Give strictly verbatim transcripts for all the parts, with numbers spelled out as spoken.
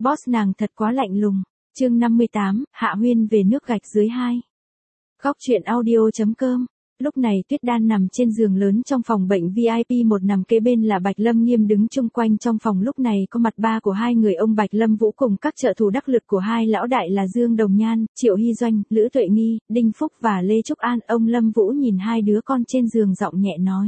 Boss nàng thật quá lạnh lùng. Chương năm mươi tám, Hạ Huyên về nước gạch dưới hai. Góc truyện audio chấm com. Lúc này Tuyết Đan nằm trên giường lớn trong phòng bệnh vi ai pi một, nằm kế bên là Bạch Lâm Nghiêm đứng chung quanh trong phòng. Lúc này có mặt ba của hai người ông Bạch Lâm Vũ cùng các trợ thủ đắc lực của hai lão đại là Dương Đồng Nhan, Triệu Hy Doanh, Lữ Tuệ Nghi, Đinh Phúc và Lê Trúc An. Ông Lâm Vũ nhìn hai đứa con trên giường giọng nhẹ nói.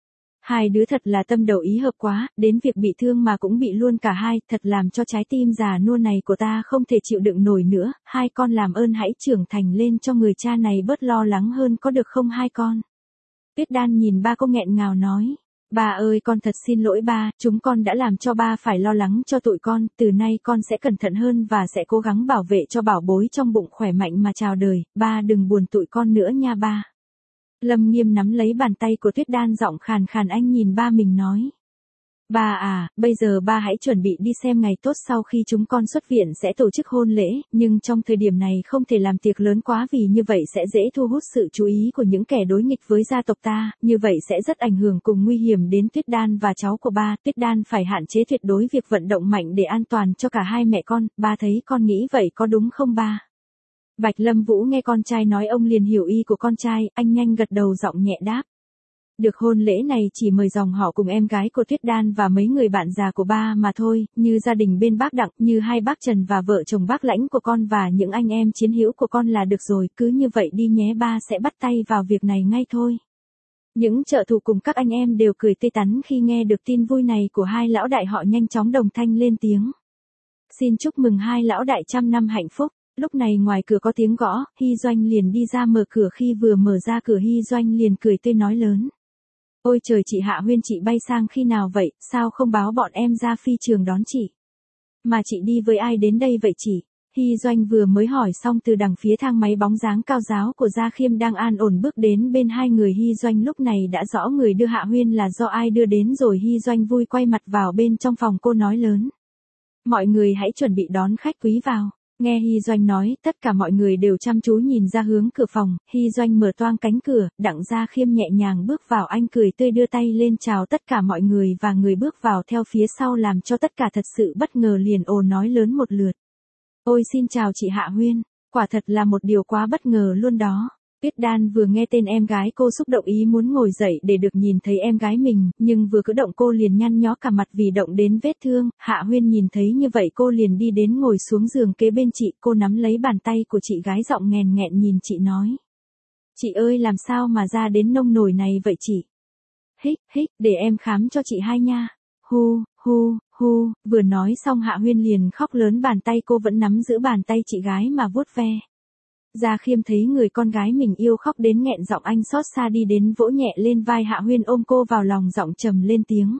Hai đứa thật là tâm đầu ý hợp quá, đến việc bị thương mà cũng bị luôn cả hai, thật làm cho trái tim già nua này của ta không thể chịu đựng nổi nữa. Hai con làm ơn hãy trưởng thành lên cho người cha này bớt lo lắng hơn có được không hai con? Tuyết Đan nhìn ba cô nghẹn ngào nói. Ba ơi, con thật xin lỗi ba, chúng con đã làm cho ba phải lo lắng cho tụi con, từ nay con sẽ cẩn thận hơn và sẽ cố gắng bảo vệ cho bảo bối trong bụng khỏe mạnh mà chào đời, ba đừng buồn tụi con nữa nha ba. Lâm Nghiêm nắm lấy bàn tay của Tuyết Đan giọng khàn khàn, anh nhìn ba mình nói. Ba à, bây giờ ba hãy chuẩn bị đi xem ngày tốt, sau khi chúng con xuất viện sẽ tổ chức hôn lễ, nhưng trong thời điểm này không thể làm tiệc lớn quá vì như vậy sẽ dễ thu hút sự chú ý của những kẻ đối nghịch với gia tộc ta, như vậy sẽ rất ảnh hưởng cùng nguy hiểm đến Tuyết Đan và cháu của ba. Tuyết Đan phải hạn chế tuyệt đối việc vận động mạnh để an toàn cho cả hai mẹ con, ba thấy con nghĩ vậy có đúng không ba? Bạch Lâm Vũ nghe con trai nói ông liền hiểu ý của con trai, anh nhanh gật đầu giọng nhẹ đáp. Được, hôn lễ này chỉ mời dòng họ cùng em gái của Tuyết Đan và mấy người bạn già của ba mà thôi, như gia đình bên bác Đặng, như hai bác Trần và vợ chồng bác Lãnh của con và những anh em chiến hữu của con là được rồi, cứ như vậy đi nhé, ba sẽ bắt tay vào việc này ngay thôi. Những trợ thủ cùng các anh em đều cười tươi tắn khi nghe được tin vui này của hai lão đại, họ nhanh chóng đồng thanh lên tiếng. Xin chúc mừng hai lão đại trăm năm hạnh phúc. Lúc này ngoài cửa có tiếng gõ, Hy Doanh liền đi ra mở cửa, khi vừa mở ra cửa Hy Doanh liền cười tươi nói lớn. Ôi trời, chị Hạ Huyên, chị bay sang khi nào vậy, sao không báo bọn em ra phi trường đón chị? Mà chị đi với ai đến đây vậy chị? Hy Doanh vừa mới hỏi xong, từ đằng phía thang máy bóng dáng cao giáo của Gia Khiêm đang an ổn bước đến bên hai người Hy Doanh. Lúc này đã rõ người đưa Hạ Huyên là do ai đưa đến rồi. Hy Doanh vui quay mặt vào bên trong phòng, cô nói lớn. Mọi người hãy chuẩn bị đón khách quý vào. Nghe Hy Doanh nói, tất cả mọi người đều chăm chú nhìn ra hướng cửa phòng. Hy Doanh mở toang cánh cửa, Đặng Gia Khiêm nhẹ nhàng bước vào, anh cười tươi đưa tay lên chào tất cả mọi người và người bước vào theo phía sau làm cho tất cả thật sự bất ngờ, liền ồ nói lớn một lượt. Ôi xin chào chị Hạ Huyên, quả thật là một điều quá bất ngờ luôn đó. Tuyết Đan vừa nghe tên em gái cô xúc động ý muốn ngồi dậy để được nhìn thấy em gái mình, nhưng vừa cử động cô liền nhăn nhó cả mặt vì động đến vết thương. Hạ Huyên nhìn thấy như vậy cô liền đi đến ngồi xuống giường kế bên chị, cô nắm lấy bàn tay của chị gái giọng nghèn nghẹn nhìn chị nói. Chị ơi, làm sao mà ra đến nông nổi này vậy chị? Hích, hích, để em khám cho chị hai nha. Hu, hu, hu, vừa nói xong Hạ Huyên liền khóc lớn, bàn tay cô vẫn nắm giữ bàn tay chị gái mà vuốt ve. Gia Khiêm thấy người con gái mình yêu khóc đến nghẹn giọng, anh xót xa đi đến vỗ nhẹ lên vai Hạ Huyên, ôm cô vào lòng giọng trầm lên tiếng.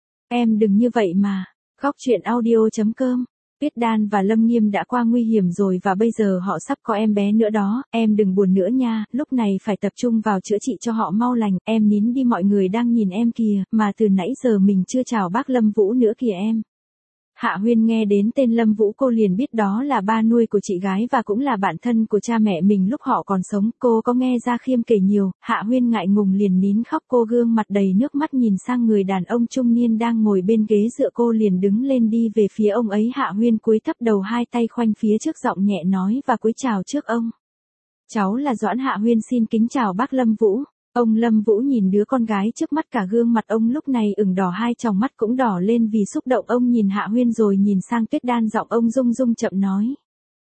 Em đừng như vậy mà. Góc truyện audio chấm com. Tuyết Đan và Lâm Nghiêm đã qua nguy hiểm rồi và bây giờ họ sắp có em bé nữa đó, em đừng buồn nữa nha, lúc này phải tập trung vào chữa trị cho họ mau lành, em nín đi, mọi người đang nhìn em kìa, mà từ nãy giờ mình chưa chào bác Lâm Vũ nữa kìa em. Hạ Huyên nghe đến tên Lâm Vũ cô liền biết đó là ba nuôi của chị gái và cũng là bạn thân của cha mẹ mình lúc họ còn sống. Cô có nghe Gia Khiêm kể nhiều, Hạ Huyên ngại ngùng liền nín khóc, cô gương mặt đầy nước mắt nhìn sang người đàn ông trung niên đang ngồi bên ghế dựa, cô liền đứng lên đi về phía ông ấy. Hạ Huyên cúi thấp đầu, hai tay khoanh phía trước giọng nhẹ nói và cúi chào trước ông. Cháu là Doãn Hạ Huyên xin kính chào bác Lâm Vũ. Ông Lâm Vũ nhìn đứa con gái trước mắt, cả gương mặt ông lúc này ửng đỏ, hai tròng mắt cũng đỏ lên vì xúc động. Ông nhìn Hạ Huyên rồi nhìn sang Tuyết Đan, giọng ông rung rung chậm nói.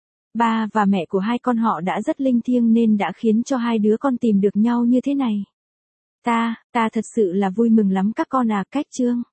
Ba và mẹ của hai con họ đã rất linh thiêng nên đã khiến cho hai đứa con tìm được nhau như thế này. Ta, ta thật sự là vui mừng lắm các con à. Cách chương.